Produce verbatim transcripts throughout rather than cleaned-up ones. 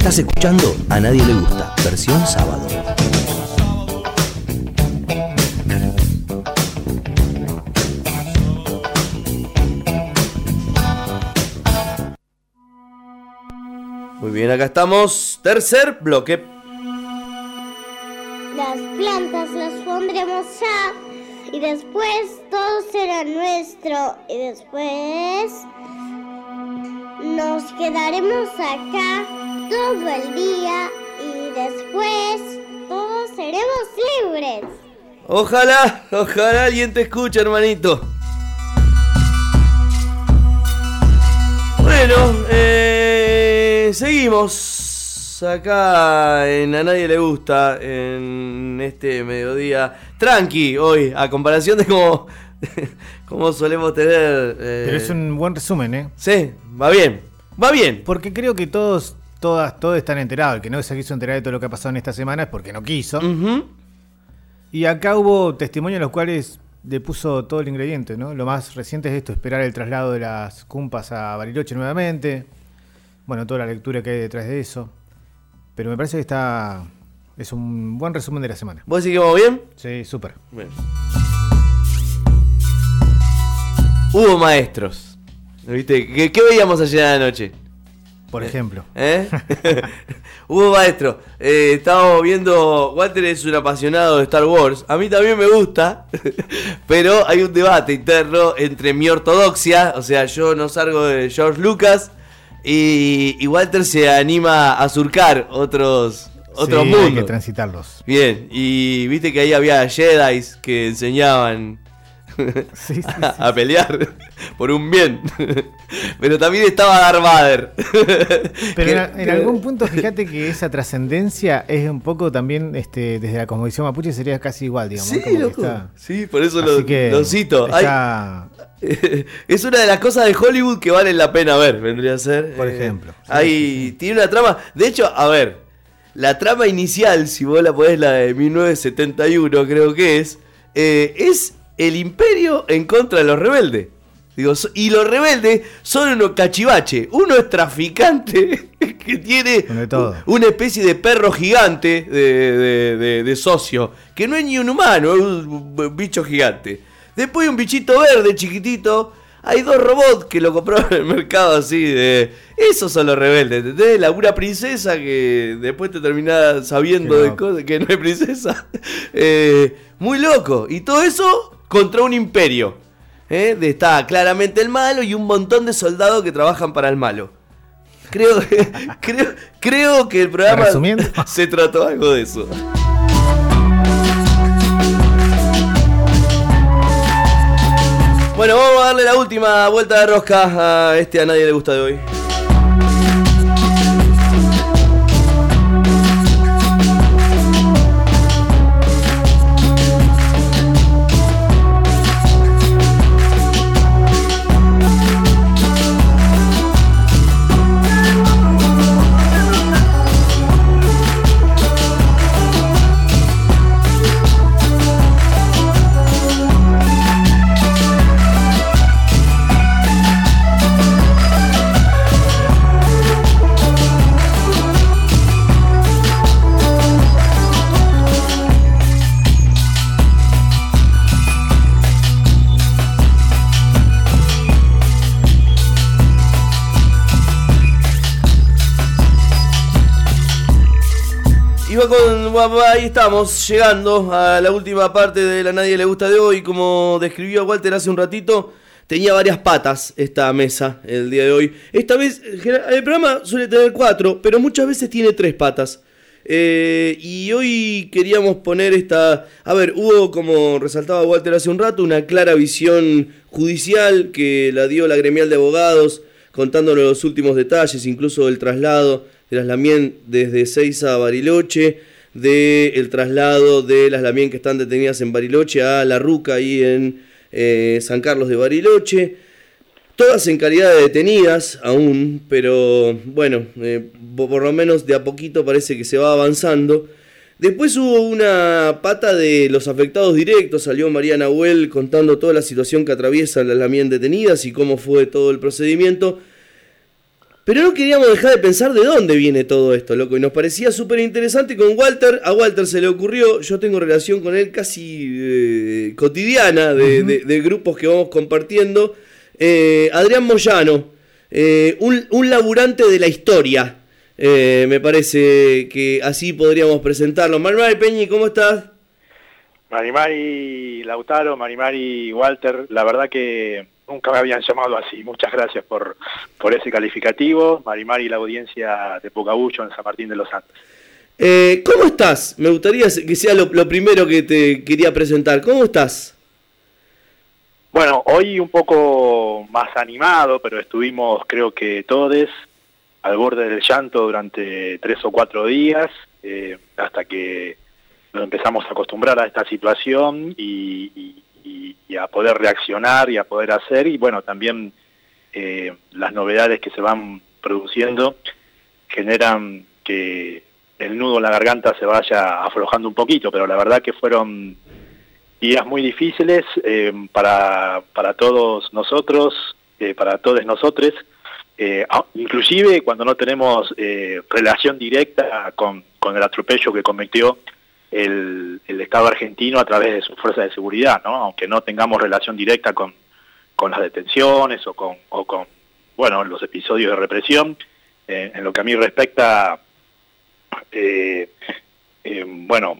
Estás escuchando A Nadie Le Gusta, versión sábado. Muy bien, acá estamos. Tercer bloque. Las plantas las pondremos ya y después todo será nuestro y después nos quedaremos acá todo el día y después todos seremos libres. Ojalá, ojalá alguien te escuche, hermanito. Bueno, eh, seguimos acá en A Nadie Le Gusta en este mediodía tranqui hoy, a comparación de cómo, cómo solemos tener. Eh... Pero es un buen resumen, ¿eh? Sí, va bien, va bien. Porque creo que todos, todas, todos están enterados. El que no se quiso enterar de todo lo que ha pasado en esta semana es porque no quiso. Uh-huh. Y acá hubo testimonios en los cuales le puso todo el ingrediente, ¿no? Lo más reciente es esto, esperar el traslado de las cumpas a Bariloche nuevamente. Bueno, toda la lectura que hay detrás de eso. Pero me parece que está es un buen resumen de la semana. ¿Vos decís que vamos bien? Sí, súper. Bien. Hubo maestros. ¿Viste? ¿Qué, qué veíamos ayer a la noche? Por ejemplo. ¿Eh? Hubo maestro. Eh, estábamos viendo. Walter es un apasionado de Star Wars. A mí también me gusta. Pero hay un debate interno entre mi ortodoxia. O sea, yo no salgo de George Lucas. Y, y Walter se anima a surcar otros, otros sí, mundos. Hay que transitarlos. Bien. Y viste que ahí había Jedis que enseñaban. Sí, sí, sí. A, a pelear por un bien. Pero también estaba Darth Vader. Pero en, en algún punto fíjate que esa trascendencia es un poco también este, desde la cosmovisión mapuche sería casi igual, digamos. Sí, como loco. que está... Sí, por eso lo, lo cito. Está... Hay, es una de las cosas de Hollywood que valen la pena ver, vendría a ser. Por ejemplo. Eh, hay, sí, sí. Tiene una trama. De hecho, a ver, la trama inicial, si vos la podés, la de mil novecientos setenta y uno, creo que es, eh, es el imperio en contra de los rebeldes. Digo, y los rebeldes son unos cachivaches. Uno es traficante que tiene una especie de perro gigante de, de, de, de socio, que no es ni un humano, es un bicho gigante. Después hay un bichito verde chiquitito. Hay dos robots que lo compraron en el mercado así de... Esos son los rebeldes, ¿entendés? La una princesa que después te terminás sabiendo no. de cosas que no es princesa. Eh, muy loco. Y todo eso contra un imperio. ¿eh? De, está claramente el malo y un montón de soldados que trabajan para el malo. Creo, creo, creo que el programa se trató algo de eso. Bueno, vamos a darle la última vuelta de rosca a este A Nadie Le Gusta de hoy. Con, ahí estamos llegando a la última parte de la Nadie Le Gusta de hoy. Como describió Walter hace un ratito, tenía varias patas esta mesa el día de hoy. Esta vez el programa suele tener cuatro, pero muchas veces tiene tres patas. Eh, y hoy queríamos poner esta... A ver, hubo, como resaltaba Walter hace un rato, una clara visión judicial que la dio la gremial de abogados, contándonos los últimos detalles, incluso del traslado de las Lamien desde Ezeiza a Bariloche, del traslado de las Lamien que están detenidas en Bariloche a La Ruca, ahí en eh, San Carlos de Bariloche. Todas en calidad de detenidas aún, pero bueno, eh, por lo menos de a poquito parece que se va avanzando. Después hubo una pata de los afectados directos, salió María Nahuel contando toda la situación que atraviesan las Lamien detenidas y cómo fue todo el procedimiento. Pero no queríamos dejar de pensar de dónde viene todo esto, loco. Y nos parecía súper interesante con Walter. A Walter se le ocurrió, yo tengo relación con él casi eh, cotidiana, de, uh-huh. de, de grupos que vamos compartiendo. Eh, Adrián Moyano, eh, un, un laburante de la historia. Eh, me parece que así podríamos presentarlo. Marimari Peñi, ¿cómo estás? Marimari Lautaro, Marimari Walter, la verdad que nunca me habían llamado así. Muchas gracias por, por ese calificativo. Marimari y la audiencia de Pocabullo en San Martín de los Andes. Eh, ¿Cómo estás? Me gustaría que sea lo, lo primero que te quería presentar. ¿Cómo estás? Bueno, hoy un poco más animado, pero estuvimos, creo que todos, al borde del llanto durante tres o cuatro días, eh, hasta que nos empezamos a acostumbrar a esta situación y, y, y, y a poder reaccionar y a poder hacer, y bueno, también eh, las novedades que se van produciendo generan que el nudo en la garganta se vaya aflojando un poquito, pero la verdad que fueron días muy difíciles eh, para, para todos nosotros, eh, para todos nosotros, eh, inclusive cuando no tenemos eh, relación directa con, con el atropello que cometió el, el Estado argentino a través de sus fuerzas de seguridad, ¿no? Aunque no tengamos relación directa con, con las detenciones o con, o con bueno, los episodios de represión, eh, en lo que a mí respecta, eh, eh, bueno,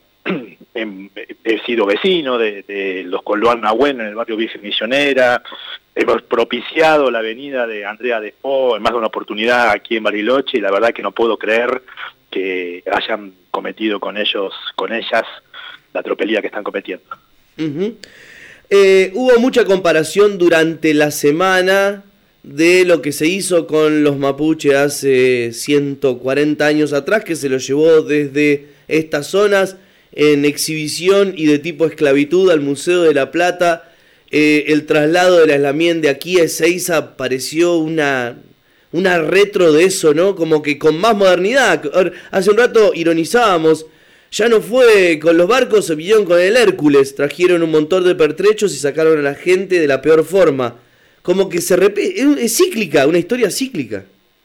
he sido vecino de, de los Coloán Nahuel en el barrio Virgen Misionera, hemos propiciado la venida de Andrea Despó en más de una oportunidad aquí en Bariloche, y la verdad que no puedo creer que hayan cometido con ellos, con ellas, la tropelía que están cometiendo. Uh-huh. Eh, hubo mucha comparación durante la semana de lo que se hizo con los mapuches hace ciento cuarenta años atrás, que se los llevó desde estas zonas en exhibición y de tipo esclavitud al Museo de la Plata. Eh, el traslado de la Eslamien de aquí a Ezeiza pareció una, una retro de eso, ¿no? Como que con más modernidad. Hace un rato ironizábamos, ya no fue con los barcos, se vinieron con el Hércules, trajeron un montón de pertrechos y sacaron a la gente de la peor forma. Como que se repite, es, es cíclica, una historia cíclica.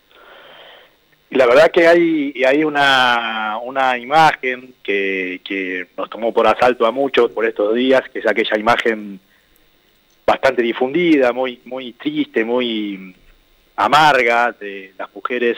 Y la verdad que hay, hay una, una imagen que, que nos tomó por asalto a muchos por estos días, que es aquella imagen bastante difundida, muy, muy triste, muy amarga, de las mujeres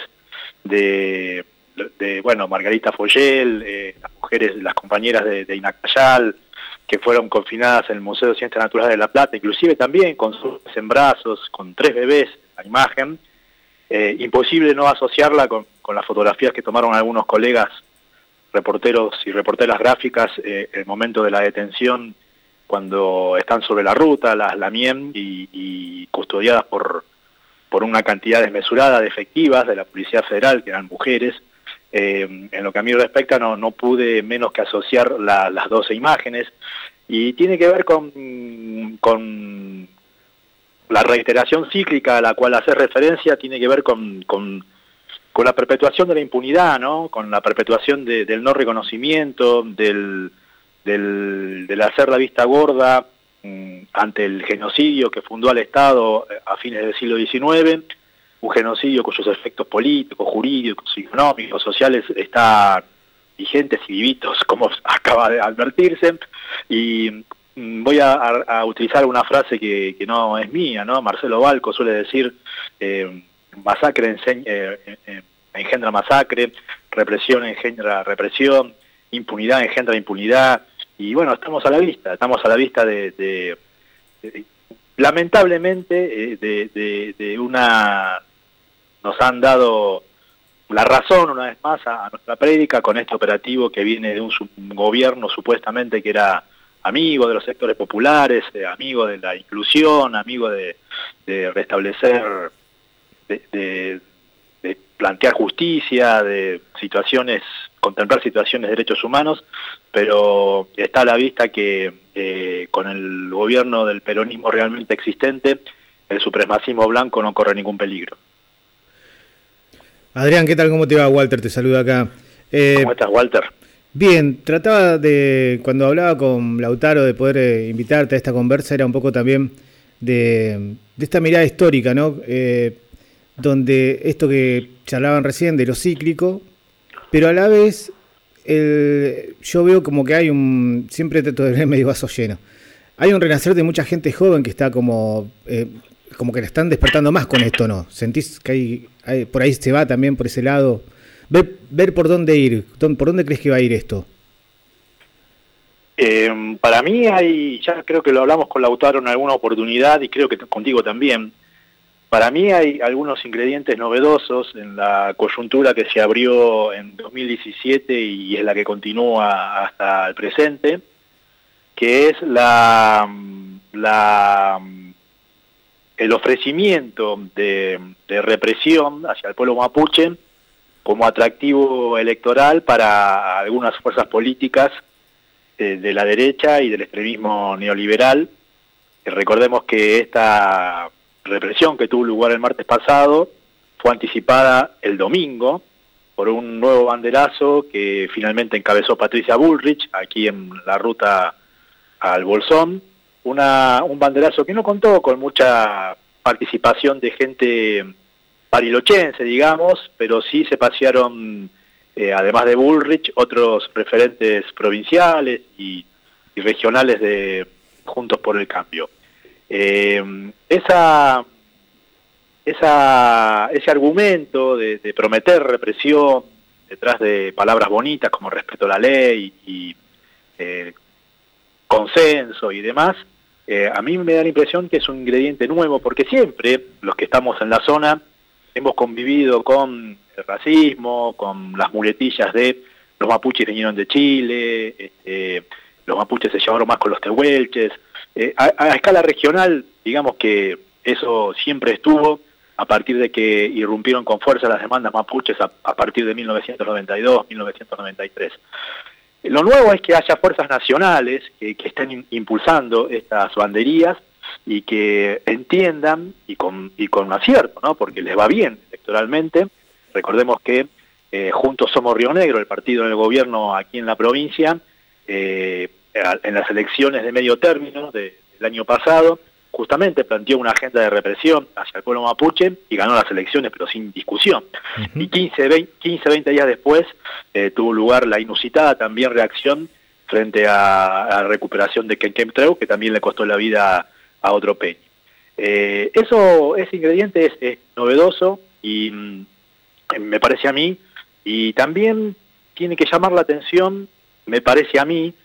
de, de bueno, Margarita Foyel, eh, las mujeres, las compañeras de, de Inacayal, que fueron confinadas en el Museo de Ciencias Naturales de La Plata, inclusive también con sus en brazos, con tres bebés, la imagen. Eh, imposible no asociarla con, con las fotografías que tomaron algunos colegas reporteros y reporteras gráficas eh, en el momento de la detención, cuando están sobre la ruta, las Lamien, y, y custodiadas por, por una cantidad desmesurada de efectivas de la Policía Federal, que eran mujeres. Eh, en lo que a mí respecta, no, no pude menos que asociar la, las doce imágenes, y tiene que ver con... con la reiteración cíclica a la cual hace referencia, tiene que ver con, con, con la perpetuación de la impunidad, ¿no? Con la perpetuación de, del no reconocimiento, del, del, del hacer la vista gorda mmm, ante el genocidio que fundó al Estado a fines del siglo diecinueve, un genocidio cuyos efectos políticos, jurídicos, económicos, sociales están vigentes y vivitos, como acaba de advertirse, y voy a, a, a utilizar una frase que, que no es mía, ¿no? Marcelo Balco suele decir, eh, masacre enseña, eh, eh, engendra masacre, represión engendra represión, impunidad engendra impunidad, y bueno, estamos a la vista, estamos a la vista de, de, de lamentablemente, eh, de, de, de una, nos han dado la razón una vez más a, a nuestra prédica con este operativo que viene de un, un gobierno supuestamente que era amigo de los sectores populares, eh, amigo de la inclusión, amigo de, de restablecer, de, de, de plantear justicia, de situaciones, contemplar situaciones de derechos humanos, pero está a la vista que eh, con el gobierno del peronismo realmente existente, el supremacismo blanco no corre ningún peligro. Adrián, ¿qué tal? ¿Cómo te va? Walter te saluda acá. Eh, ¿Cómo estás, Walter? Bien, trataba de, cuando hablaba con Lautaro de poder eh, invitarte a esta conversa, era un poco también de, de esta mirada histórica, ¿no? Eh, donde esto que charlaban recién de lo cíclico, pero a la vez el, yo veo como que hay un, siempre trato de ver medio vaso lleno, hay un renacer de mucha gente joven que está como, eh, como que la están despertando más con esto, ¿no? ¿Sentís que hay, hay por ahí se va también por ese lado? Ver, ver por dónde ir, ¿por dónde crees que va a ir esto? Eh, para mí hay, ya creo que lo hablamos con Lautaro en alguna oportunidad y creo que contigo también, para mí hay algunos ingredientes novedosos en la coyuntura que se abrió en dos mil diecisiete y es la que continúa hasta el presente, que es la, la el ofrecimiento de, de represión hacia el pueblo mapuche como atractivo electoral para algunas fuerzas políticas de la derecha y del extremismo neoliberal. Recordemos que esta represión que tuvo lugar el martes pasado fue anticipada el domingo por un nuevo banderazo que finalmente encabezó Patricia Bullrich aquí en la ruta al Bolsón, una, un banderazo que no contó con mucha participación de gente barilochense, digamos, pero sí se pasearon Eh, además de Bullrich, otros referentes provinciales y, y regionales de Juntos por el Cambio. Eh, esa, esa, ese argumento de, de prometer represión detrás de palabras bonitas como respeto a la ley y eh, consenso y demás, eh, a mí me da la impresión que es un ingrediente nuevo, porque siempre los que estamos en la zona hemos convivido con el racismo, con las muletillas de los mapuches vinieron de Chile, este, los mapuches se llevaron más con los tehuelches. Eh, a, a escala regional, digamos que eso siempre estuvo, a partir de que irrumpieron con fuerza las demandas mapuches a, a partir de mil novecientos noventa y dos, mil novecientos noventa y tres. Lo nuevo es que haya fuerzas nacionales que, que estén impulsando estas banderías y que entiendan, y con, y con acierto, ¿no? Porque les va bien electoralmente. Recordemos que eh, Juntos Somos Río Negro, el partido en el gobierno aquí en la provincia, eh, en las elecciones de medio término de, del año pasado, justamente planteó una agenda de represión hacia el pueblo mapuche y ganó las elecciones, pero sin discusión. Uh-huh. Y quince, veinte días después eh, tuvo lugar la inusitada también reacción frente a, a la recuperación de Quenquemtreu, que también le costó la vida a otro peño. Eh, eso, ese ingrediente es, es novedoso y mm, me parece a mí, y también tiene que llamar la atención, me parece a mí,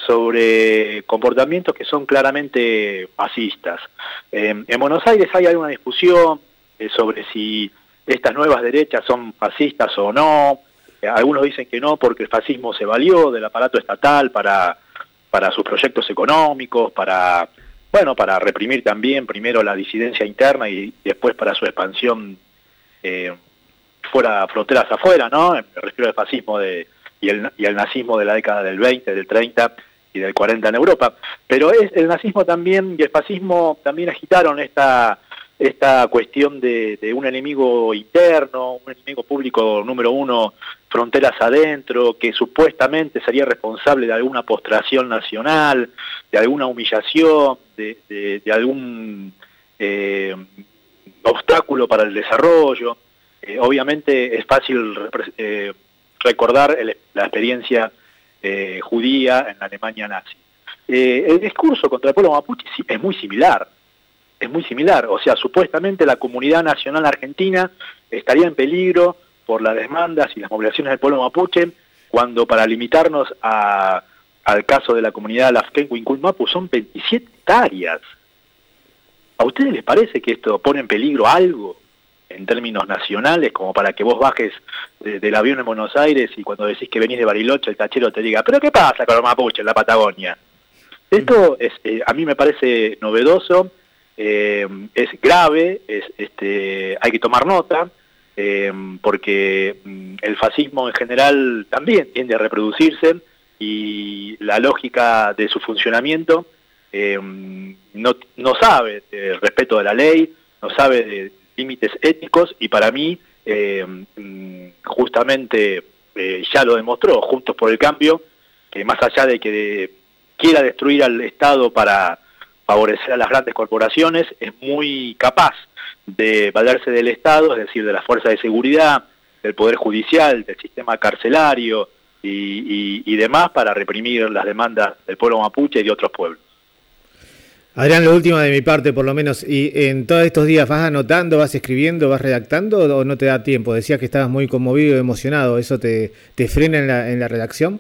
sobre comportamientos que son claramente fascistas. Eh, en Buenos Aires hay alguna discusión eh, sobre si estas nuevas derechas son fascistas o no. Eh, algunos dicen que no porque el fascismo se valió del aparato estatal para, para sus proyectos económicos, para, bueno, para reprimir también primero la disidencia interna y después para su expansión eh, fuera, fronteras afuera, ¿no? Me refiero al fascismo de, y, el, y el nazismo de la década del veinte, del treinta y del cuarenta en Europa. Pero es, el nazismo también y el fascismo también agitaron esta, esta cuestión de, de un enemigo interno, un enemigo público número uno, fronteras adentro, que supuestamente sería responsable de alguna postración nacional, de alguna humillación, de, de, de algún eh, obstáculo para el desarrollo. Eh, obviamente es fácil eh, recordar el, la experiencia eh, judía en la Alemania nazi. Eh, el discurso contra el pueblo mapuche es muy similar, es muy similar, o sea, supuestamente la comunidad nacional argentina estaría en peligro por las demandas y las movilizaciones del pueblo mapuche, cuando para limitarnos a, al caso de la comunidad Lafken Huincul-Mapu son veintisiete hectáreas. ¿A ustedes les parece que esto pone en peligro algo en términos nacionales, como para que vos bajes de, del avión en Buenos Aires y cuando decís que venís de Bariloche el tachero te diga, ¿pero qué pasa con los mapuches en la Patagonia? Esto es, eh, a mí me parece novedoso, eh, es grave, es, este, hay que tomar nota, eh, porque mm, el fascismo en general también tiende a reproducirse y la lógica de su funcionamiento eh, no, no sabe del respeto de la ley, no sabe de límites éticos, y para mí eh, justamente eh, ya lo demostró Juntos por el Cambio, que más allá de que quiera destruir al Estado para favorecer a las grandes corporaciones, es muy capaz de valerse del Estado, es decir, de las fuerzas de seguridad, del Poder Judicial, del sistema carcelario y, y, y demás para reprimir las demandas del pueblo mapuche y de otros pueblos. Adrián, lo último de mi parte, por lo menos, y en todos estos días, ¿vas anotando, vas escribiendo, vas redactando o no te da tiempo? Decías que estabas muy conmovido y emocionado, ¿eso te, te frena en la, en la redacción?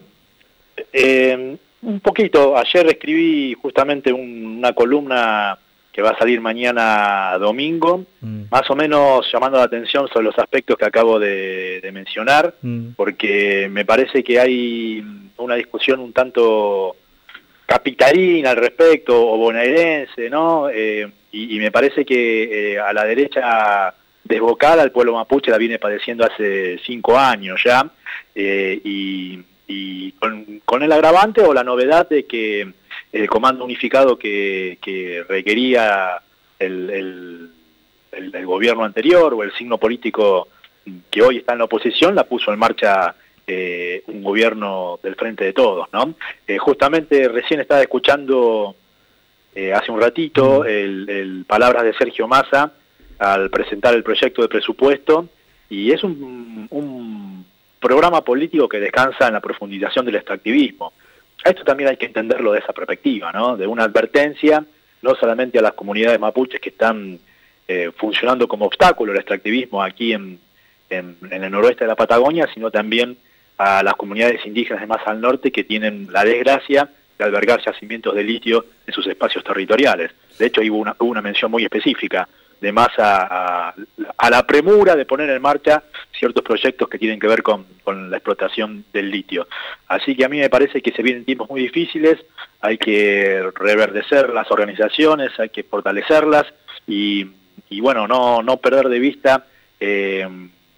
Eh, un poquito, ayer escribí justamente un, una columna que va a salir mañana domingo, mm. más o menos llamando la atención sobre los aspectos que acabo de, de mencionar, mm. porque me parece que hay una discusión un tanto capitalina al respecto, o bonaerense, ¿no? Eh, y, y me parece que eh, a la derecha desbocada el pueblo mapuche la viene padeciendo hace cinco años ya, eh, y, y con, con el agravante o la novedad de que el comando unificado que, que requería el, el, el, el gobierno anterior o el signo político que hoy está en la oposición la puso en marcha Eh, un gobierno del Frente de Todos, ¿no? Eh, justamente recién estaba escuchando eh, hace un ratito el, el palabras de Sergio Massa al presentar el proyecto de presupuesto, y es un, un programa político que descansa en la profundización del extractivismo. Esto también hay que entenderlo de esa perspectiva, ¿no? De una advertencia, no solamente a las comunidades mapuches que están eh, funcionando como obstáculo al extractivismo aquí en, en, en el noroeste de la Patagonia, sino también a las comunidades indígenas de más al norte que tienen la desgracia de albergar yacimientos de litio en sus espacios territoriales. De hecho, hubo una, hubo una mención muy específica de Massa a, a la premura de poner en marcha ciertos proyectos que tienen que ver con, con la explotación del litio. Así que a mí me parece que se vienen tiempos muy difíciles, hay que reverdecer las organizaciones, hay que fortalecerlas y, y bueno, no, no perder de vista eh,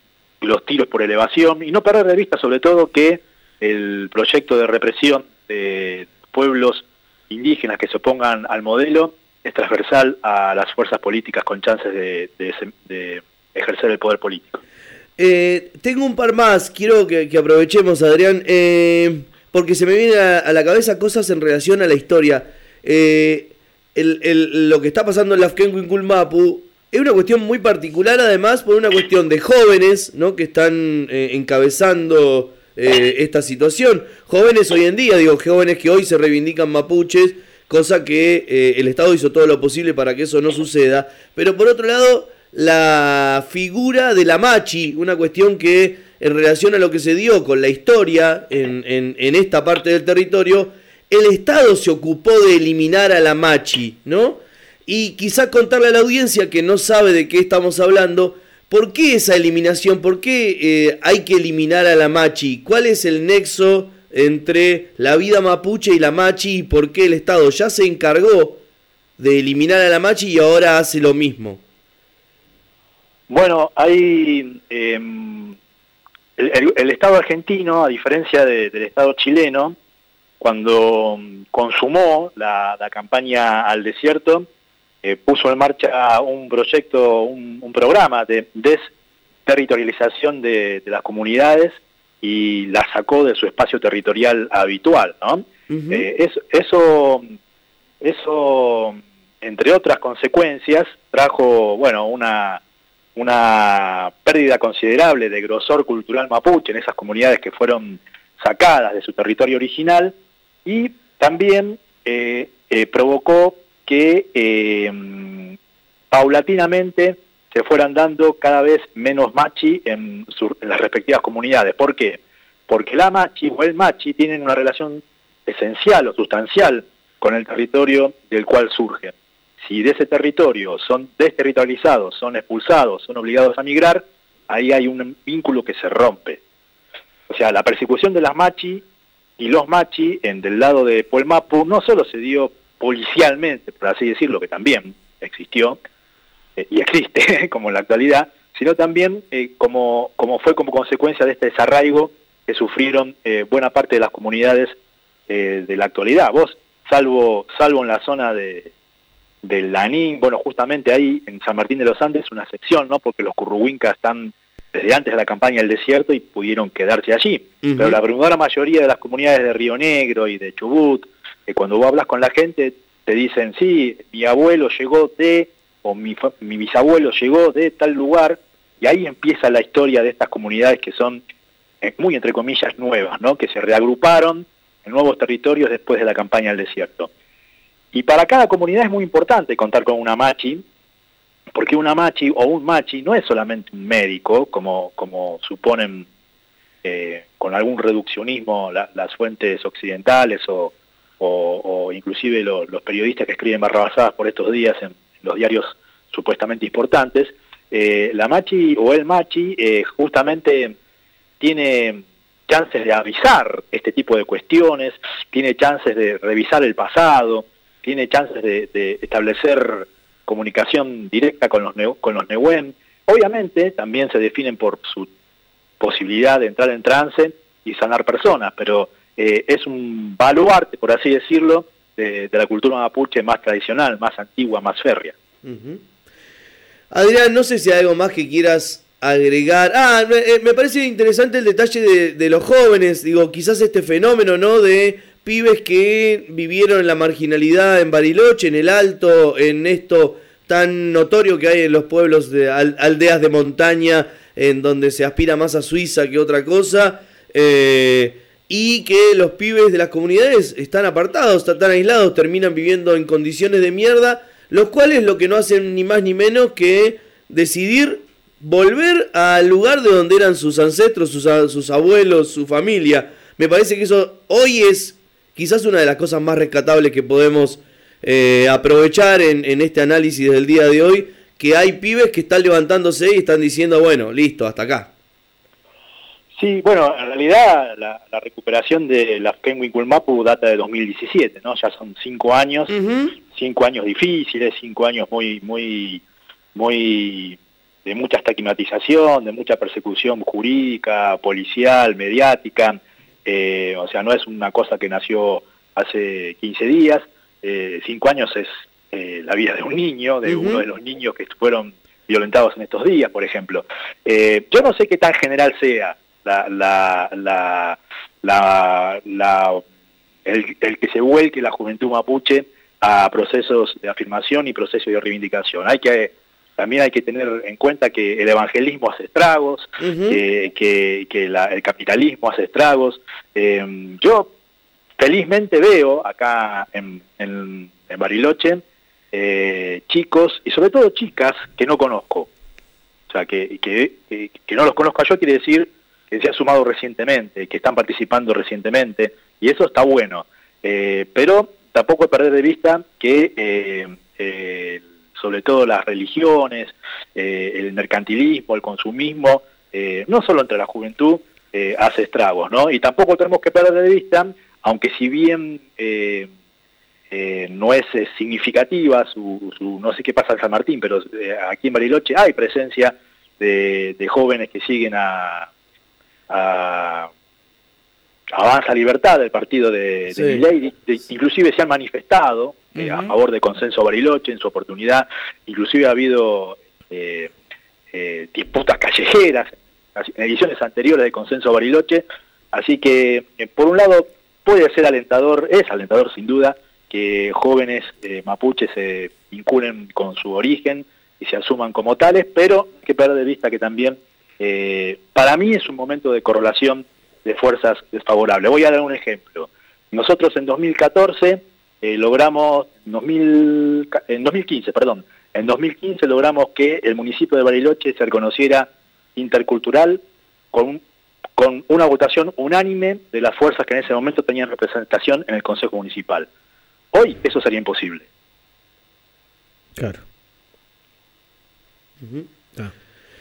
los tiros por elevación, y no perder de vista sobre todo que el proyecto de represión de pueblos indígenas que se opongan al modelo es transversal a las fuerzas políticas con chances de, de, de ejercer el poder político. Eh, tengo un par más, quiero que, que aprovechemos, Adrián, eh, porque se me vienen a, a la cabeza cosas en relación a la historia. Eh, el, el, lo que está pasando en Lafkenkuinkulmapu es una cuestión muy particular, además, por una cuestión de jóvenes, ¿no?, que están eh, encabezando eh, esta situación. Jóvenes hoy en día, digo, jóvenes que hoy se reivindican mapuches, cosa que eh, el Estado hizo todo lo posible para que eso no suceda. Pero por otro lado, la figura de la machi, una cuestión que en relación a lo que se dio con la historia en, en, en esta parte del territorio, el Estado se ocupó de eliminar a la machi, ¿no? Y quizá contarle a la audiencia que no sabe de qué estamos hablando, ¿por qué esa eliminación? ¿Por qué eh, hay que eliminar a la machi? ¿Cuál es el nexo entre la vida mapuche y la machi? ¿Y por qué el Estado ya se encargó de eliminar a la machi y ahora hace lo mismo? Bueno, hay eh, el, el, el Estado argentino, a diferencia de, del Estado chileno, cuando consumó la, la campaña al desierto, Eh, puso en marcha un proyecto, un, un programa de desterritorialización de, de las comunidades y las sacó de su espacio territorial habitual, ¿no? Uh-huh. eh, eso, eso, eso, entre otras consecuencias, trajo, bueno, una, una pérdida considerable de grosor cultural mapuche en esas comunidades que fueron sacadas de su territorio original, y también eh, eh, provocó que eh, paulatinamente se fueran dando cada vez menos machi en, su, en las respectivas comunidades. ¿Por qué? Porque la machi o el machi tienen una relación esencial o sustancial con el territorio del cual surgen. Si de ese territorio son desterritorializados, son expulsados, son obligados a migrar, ahí hay un vínculo que se rompe. O sea, la persecución de las machi y los machi en del lado de Puelmapu no solo se dio policialmente, por así decirlo, que también existió eh, y existe como en la actualidad, sino también eh, como, como fue como consecuencia de este desarraigo que sufrieron eh, buena parte de las comunidades eh, de la actualidad. Vos, salvo salvo en la zona de del Lanín, bueno, justamente ahí en San Martín de los Andes, una sección, ¿no?, porque los curruhuincas están desde antes de la campaña del desierto y pudieron quedarse allí. Uh-huh. Pero la abrumadora mayoría de las comunidades de Río Negro y de Chubut, que cuando vos hablas con la gente te dicen, sí, mi abuelo llegó de o mi, mi bisabuelo llegó de tal lugar, y ahí empieza la historia de estas comunidades que son eh, muy entre comillas nuevas, ¿no? Que se reagruparon en nuevos territorios después de la campaña del desierto. Y para cada comunidad es muy importante contar con una machi, porque una machi o un machi no es solamente un médico, como, como suponen eh, con algún reduccionismo la, las fuentes occidentales o, o, o inclusive lo, los periodistas que escriben barrabasadas por estos días en, en los diarios supuestamente importantes. Eh, la machi o el machi eh, justamente tiene chances de avisar este tipo de cuestiones, tiene chances de revisar el pasado, tiene chances de, de establecer comunicación directa con los, con los Nehuen. Obviamente también se definen por su posibilidad de entrar en trance y sanar personas, pero eh, es un baluarte, por así decirlo, de, de la cultura mapuche más tradicional, más antigua, más férrea. Uh-huh. Adrián, no sé si hay algo más que quieras agregar. Ah, me, me parece interesante el detalle de, de los jóvenes, digo, quizás este fenómeno, ¿no?, de pibes que vivieron en la marginalidad en Bariloche, en el Alto, en esto tan notorio que hay en los pueblos de aldeas de montaña, en donde se aspira más a Suiza que otra cosa, eh, y que los pibes de las comunidades están apartados, están aislados, terminan viviendo en condiciones de mierda, los cuales lo que no hacen ni más ni menos que decidir volver al lugar de donde eran sus ancestros, sus, sus abuelos, su familia. Me parece que eso hoy es quizás una de las cosas más rescatables que podemos eh, aprovechar en, en este análisis del día de hoy, que hay pibes que están levantándose y están diciendo, bueno, listo, hasta acá. Sí, bueno, en realidad la, la recuperación de la Penguin Mapu data de dos mil diecisiete, ¿no? Ya son cinco años, uh-huh. cinco años difíciles, cinco años muy, muy, muy de mucha estigmatización, de mucha persecución jurídica, policial, mediática. Eh, o sea, no es una cosa que nació hace quince días. Eh, cinco años es eh, la vida de un niño, de uh-huh. uno de los niños que fueron violentados en estos días, por ejemplo. Eh, yo no sé qué tan general sea la, la, la, la, la el, el que se vuelque la juventud mapuche a procesos de afirmación y procesos de reivindicación. Hay que También hay que tener en cuenta que el evangelismo hace estragos, uh-huh. que, que, que la, el capitalismo hace estragos. Eh, yo felizmente veo acá en, en, en Bariloche eh, chicos y sobre todo chicas que no conozco. O sea, que, que, que, que no los conozca yo quiere decir que se han sumado recientemente, que están participando recientemente, y eso está bueno. Eh, pero tampoco hay que perder de vista que eh, eh, sobre todo las religiones, eh, el mercantilismo, el consumismo, eh, no solo entre la juventud, eh, hace estragos, ¿no? Y tampoco tenemos que perder de vista, aunque si bien eh, eh, no es eh, significativa, su, su, no sé qué pasa en San Martín, pero eh, aquí en Bariloche hay presencia de, de jóvenes que siguen a, a Avanza Libertad, del partido de, sí. de Milei, de, inclusive se han manifestado uh-huh. eh, a favor de Consenso Bariloche en su oportunidad, inclusive ha habido eh, eh, disputas callejeras en ediciones anteriores de Consenso Bariloche, así que eh, por un lado puede ser alentador, es alentador sin duda, que jóvenes eh, mapuches se vinculen con su origen y se asuman como tales, pero hay que perder de vista que también eh, para mí es un momento de correlación de fuerzas desfavorables. Voy a dar un ejemplo. Nosotros en dos mil catorce eh, logramos, dos mil, en dos mil quince, perdón, en dos mil quince logramos que el municipio de Bariloche se reconociera intercultural con, con una votación unánime de las fuerzas que en ese momento tenían representación en el Consejo Municipal. Hoy eso sería imposible. Claro. Uh-huh. Ah.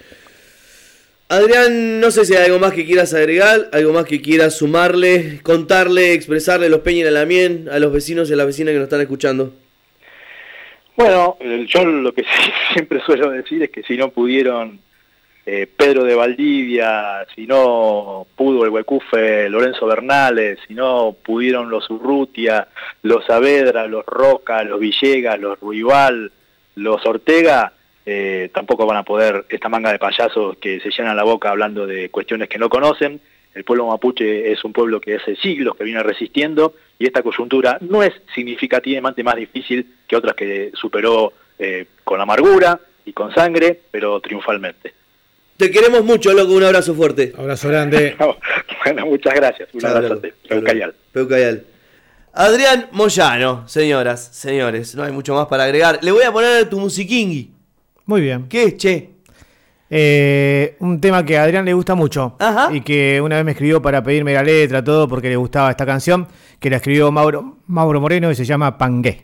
Adrián, no sé si hay algo más que quieras agregar, algo más que quieras sumarle, contarle, expresarle a los Peña y a la Mien, a los vecinos y a las vecinas que nos están escuchando. Bueno, yo lo que siempre suelo decir es que si no pudieron eh, Pedro de Valdivia, si no pudo el Huecufe Lorenzo Bernales, si no pudieron los Urrutia, los Saavedra, los Roca, los Villegas, los Ruibal, los Ortega, Eh, tampoco van a poder, esta manga de payasos que se llenan la boca hablando de cuestiones que no conocen. El pueblo mapuche es un pueblo que hace siglos que viene resistiendo y esta coyuntura no es significativamente más difícil que otras que superó eh, con amargura y con sangre, pero triunfalmente. Te queremos mucho, loco, un abrazo fuerte. Abrazo grande. Bueno, muchas gracias. Un abrazote. Peucayal. Peucayal. Adrián Moyano, señoras, señores, no hay mucho más para agregar. Le voy a poner tu musiquingui. Muy bien. ¿Qué es, che? Eh, un tema que a Adrián le gusta mucho. Ajá. Y que una vez me escribió para pedirme la letra, todo, porque le gustaba esta canción, que la escribió Mauro, Mauro Moreno y se llama Pangué.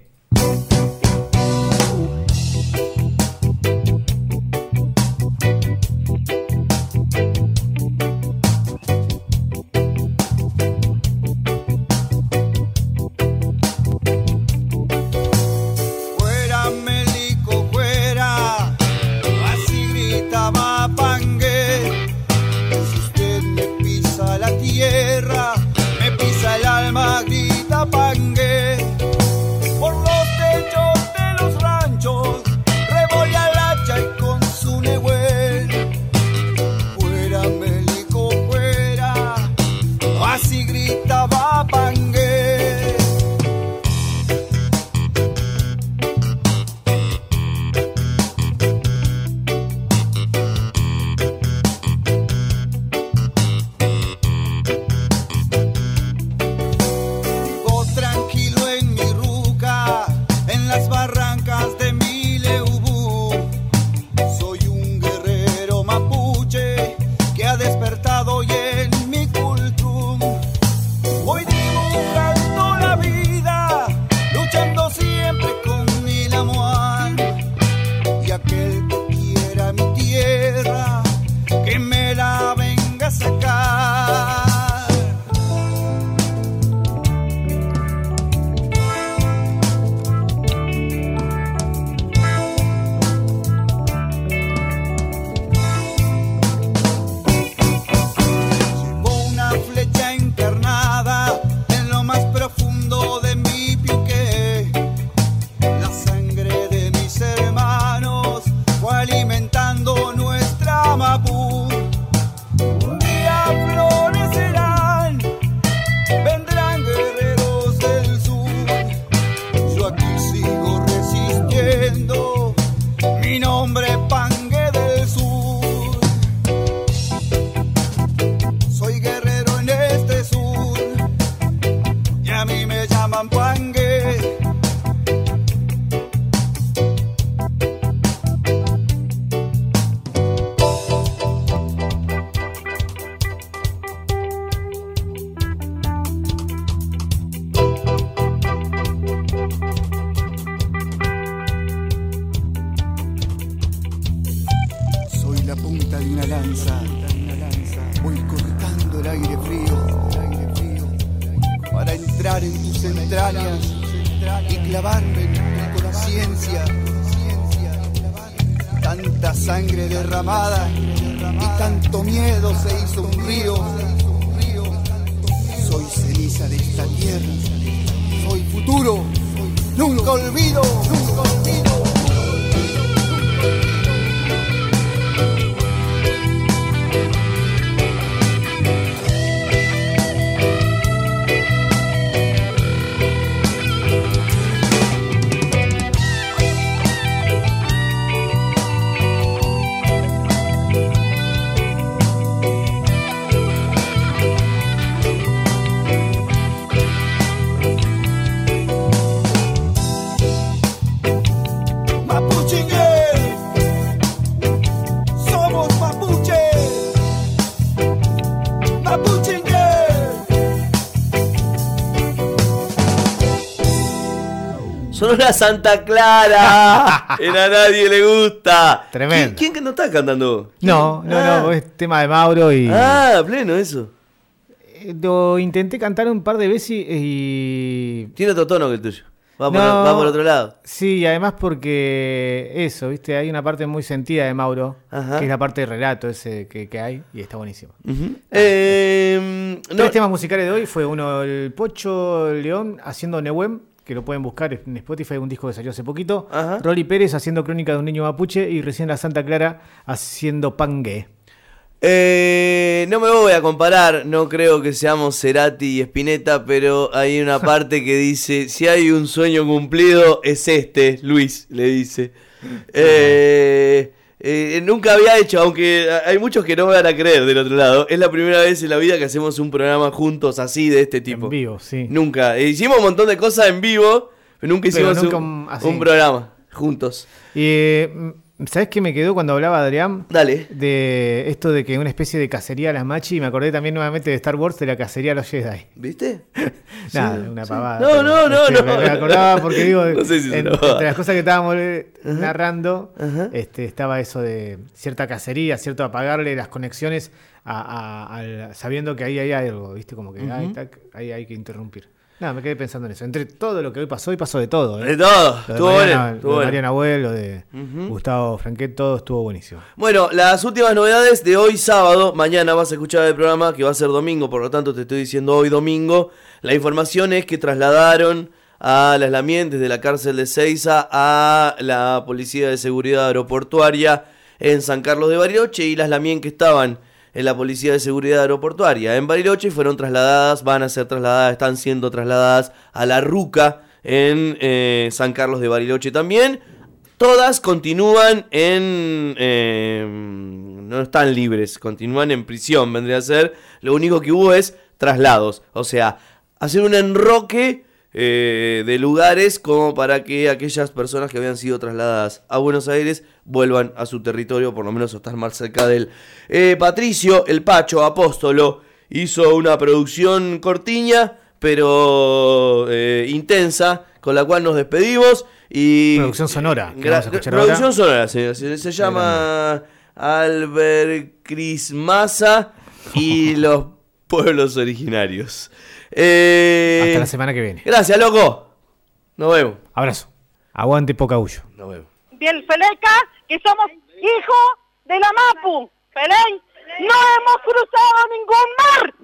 Sonora Santa Clara. En A Nadie Le Gusta. Tremendo. ¿Quién, quién no está cantando? No, no, ah. no, es tema de Mauro y... Ah, pleno eso. Lo intenté cantar un par de veces y... Tiene otro tono que el tuyo. Va por, no, va por otro lado. Sí, y además porque eso, viste, hay una parte muy sentida de Mauro, Ajá. que es la parte de relato ese que, que hay, y está buenísimo. Uh-huh. eh, Tres no. temas musicales de hoy fue uno, el Pocho León haciendo Nehuen, que lo pueden buscar en Spotify, un disco que salió hace poquito. Ajá. Rolly Pérez haciendo Crónica de un niño mapuche y recién la Santa Clara haciendo Pangué. Eh, no me voy a comparar, no creo que seamos Cerati y Spinetta, pero hay una parte que dice, si hay un sueño cumplido, es este, Luis, le dice. Eh, eh, nunca había hecho, aunque hay muchos que no me van a creer del otro lado, es la primera vez en la vida que hacemos un programa juntos así, de este tipo. En vivo, sí. Nunca. Eh, hicimos un montón de cosas en vivo, pero nunca hicimos pero nunca un, así. un programa juntos. Y... Eh, ¿sabés qué me quedó cuando hablaba Adrián? Dale. De esto de que una especie de cacería a las machi, y me acordé también nuevamente de Star Wars, de la cacería a los Jedi. ¿Viste? Nada, Sí, una sí. pavada. No, no, no, este, no. Me, me acordaba porque digo, No sé si es en- una pavada. entre las cosas que estábamos eh, Ajá. narrando, Ajá. este, estaba eso de cierta cacería, cierto apagarle las conexiones a, a- al- sabiendo que ahí hay algo, ¿viste? Como que Ujú. ahí, tac, ahí hay que interrumpir. Nada, me quedé pensando en eso. Entre todo lo que hoy pasó, hoy pasó de todo. ¿eh? De todo. Lo de Estuvo Mariana, bueno. lo estuvo de bueno. Mariana Abuel, lo de Ujú. Gustavo Franquet, todo estuvo buenísimo. Bueno, las últimas novedades de hoy sábado. Mañana vas a escuchar el programa que va a ser domingo, por lo tanto te estoy diciendo hoy domingo. La información es que trasladaron a las Lamien desde la cárcel de Ezeiza a la Policía de Seguridad Aeroportuaria en San Carlos de Bariloche, y las Lamien que estaban en la Policía de Seguridad Aeroportuaria en Bariloche fueron trasladadas, van a ser trasladadas, están siendo trasladadas a la Ruca en eh, San Carlos de Bariloche también. Todas continúan en... eh, no están libres, continúan en prisión, vendría a ser. Lo único que hubo es traslados, o sea, hacer un enroque eh, de lugares como para que aquellas personas que habían sido trasladadas a Buenos Aires vuelvan a su territorio, por lo menos a estar más cerca de él. Eh, Patricio, el Pacho Apóstolo, hizo una producción cortiña, pero eh, intensa, con la cual nos despedimos. Y Producción sonora, que Gra- vamos a escuchar producción ahora. sonora, se, se- se llama Albert Crismasa y los pueblos originarios. Eh, Hasta la semana que viene. Gracias, loco. Nos vemos. Abrazo. Aguante Pocahuyo. Nos vemos. Del Feleca, que somos hijos de la Mapu. Pelén, no hemos cruzado ningún mar.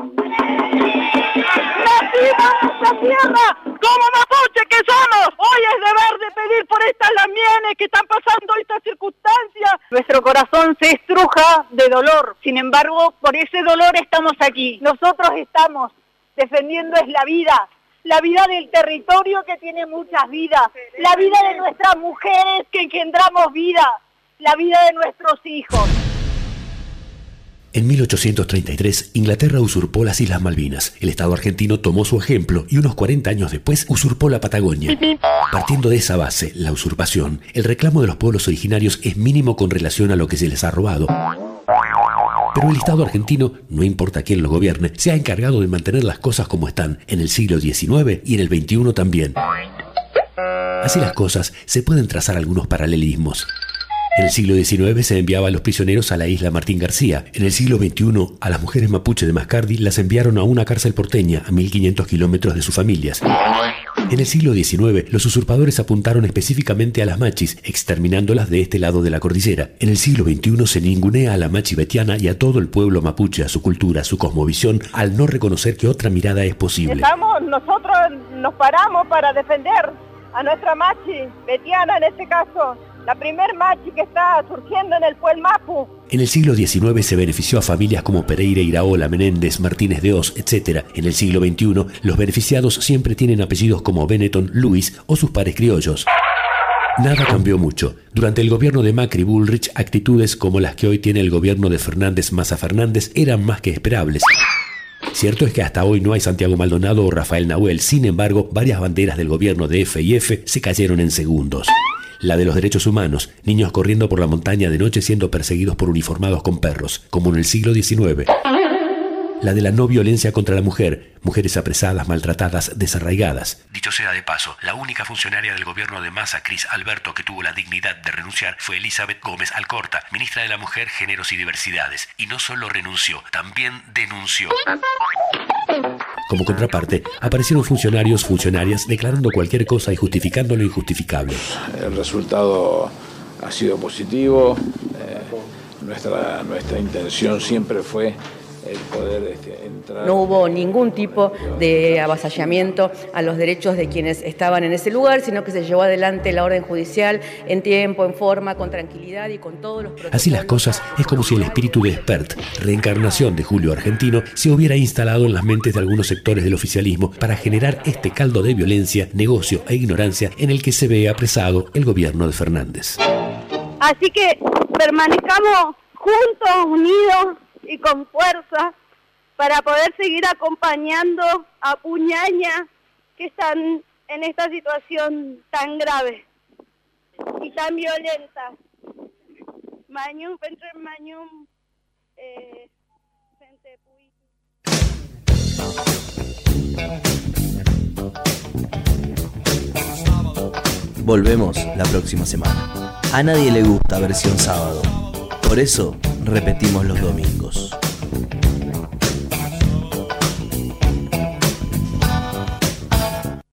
Nacimos en esta tierra como mapuche que somos. Hoy es deber de pedir por estas lamienes que están pasando estas circunstancias. Nuestro corazón se estruja de dolor. Sin embargo, por ese dolor estamos aquí. Nosotros estamos defendiendo es la vida. La vida del territorio que tiene muchas vidas. La vida de nuestras mujeres que engendramos vida. La vida de nuestros hijos. En mil ochocientos treinta y tres, Inglaterra usurpó las Islas Malvinas. El Estado argentino tomó su ejemplo y unos cuarenta años después usurpó la Patagonia. Partiendo de esa base, la usurpación, el reclamo de los pueblos originarios es mínimo con relación a lo que se les ha robado. Pero el Estado argentino, no importa quién lo gobierne, se ha encargado de mantener las cosas como están en el siglo diecinueve y en el veintiuno también. Así las cosas, se pueden trazar algunos paralelismos. En el siglo diecinueve se enviaba a los prisioneros a la isla Martín García. En el siglo veintiuno, a las mujeres mapuche de Mascardi las enviaron a una cárcel porteña a mil quinientos kilómetros de sus familias. En el siglo diecinueve, los usurpadores apuntaron específicamente a las machis, exterminándolas de este lado de la cordillera. En el siglo veintiuno se ningunea a la machi betiana y a todo el pueblo mapuche, a su cultura, a su cosmovisión, al no reconocer que otra mirada es posible. Estamos, nosotros nos paramos para defender a nuestra machi, betiana en este caso, la primer machi que está surgiendo en el pueblo Mapu. En el siglo diecinueve se benefició a familias como Pereira, Iraola, Menéndez, Martínez de Oz, etcétera. En el siglo veintiuno, los beneficiados siempre tienen apellidos como Benetton, Luis o sus pares criollos. Nada cambió mucho. Durante el gobierno de Macri Bullrich, actitudes como las que hoy tiene el gobierno de Fernández Massa Fernández eran más que esperables. Cierto es que hasta hoy no hay Santiago Maldonado o Rafael Nahuel. Sin embargo, varias banderas del gobierno de F y F se cayeron en segundos. La de los derechos humanos, niños corriendo por la montaña de noche siendo perseguidos por uniformados con perros, como en el siglo diecinueve. La de la no violencia contra la mujer, mujeres apresadas, maltratadas, desarraigadas. Dicho sea de paso, la única funcionaria del gobierno de Massa, Cris Alberto, que tuvo la dignidad de renunciar fue Elizabeth Gómez Alcorta, ministra de la Mujer, Géneros y Diversidades. Y no solo renunció, también denunció. Como contraparte, aparecieron funcionarios, funcionarias, declarando cualquier cosa y justificando lo injustificable. El resultado ha sido positivo. Eh, nuestra, nuestra intención siempre fue el poder este, entrar. No hubo ningún tipo de avasallamiento a los derechos de quienes estaban en ese lugar, sino que se llevó adelante la orden judicial en tiempo, en forma, con tranquilidad y con todos los protocolos. Así las cosas, es como si el espíritu de Espert, reencarnación de Julio Argentino, se hubiera instalado en las mentes de algunos sectores del oficialismo para generar este caldo de violencia, negocio e ignorancia en el que se ve apresado el gobierno de Fernández. Así que permanezcamos juntos, unidos y con fuerza para poder seguir acompañando a Puñaña, que están en esta situación tan grave y tan violenta. Mañum, Pentre Mañum, eh, Pente Puy. Volvemos la próxima semana. A nadie le gusta versión sábado. Por eso repetimos los domingos.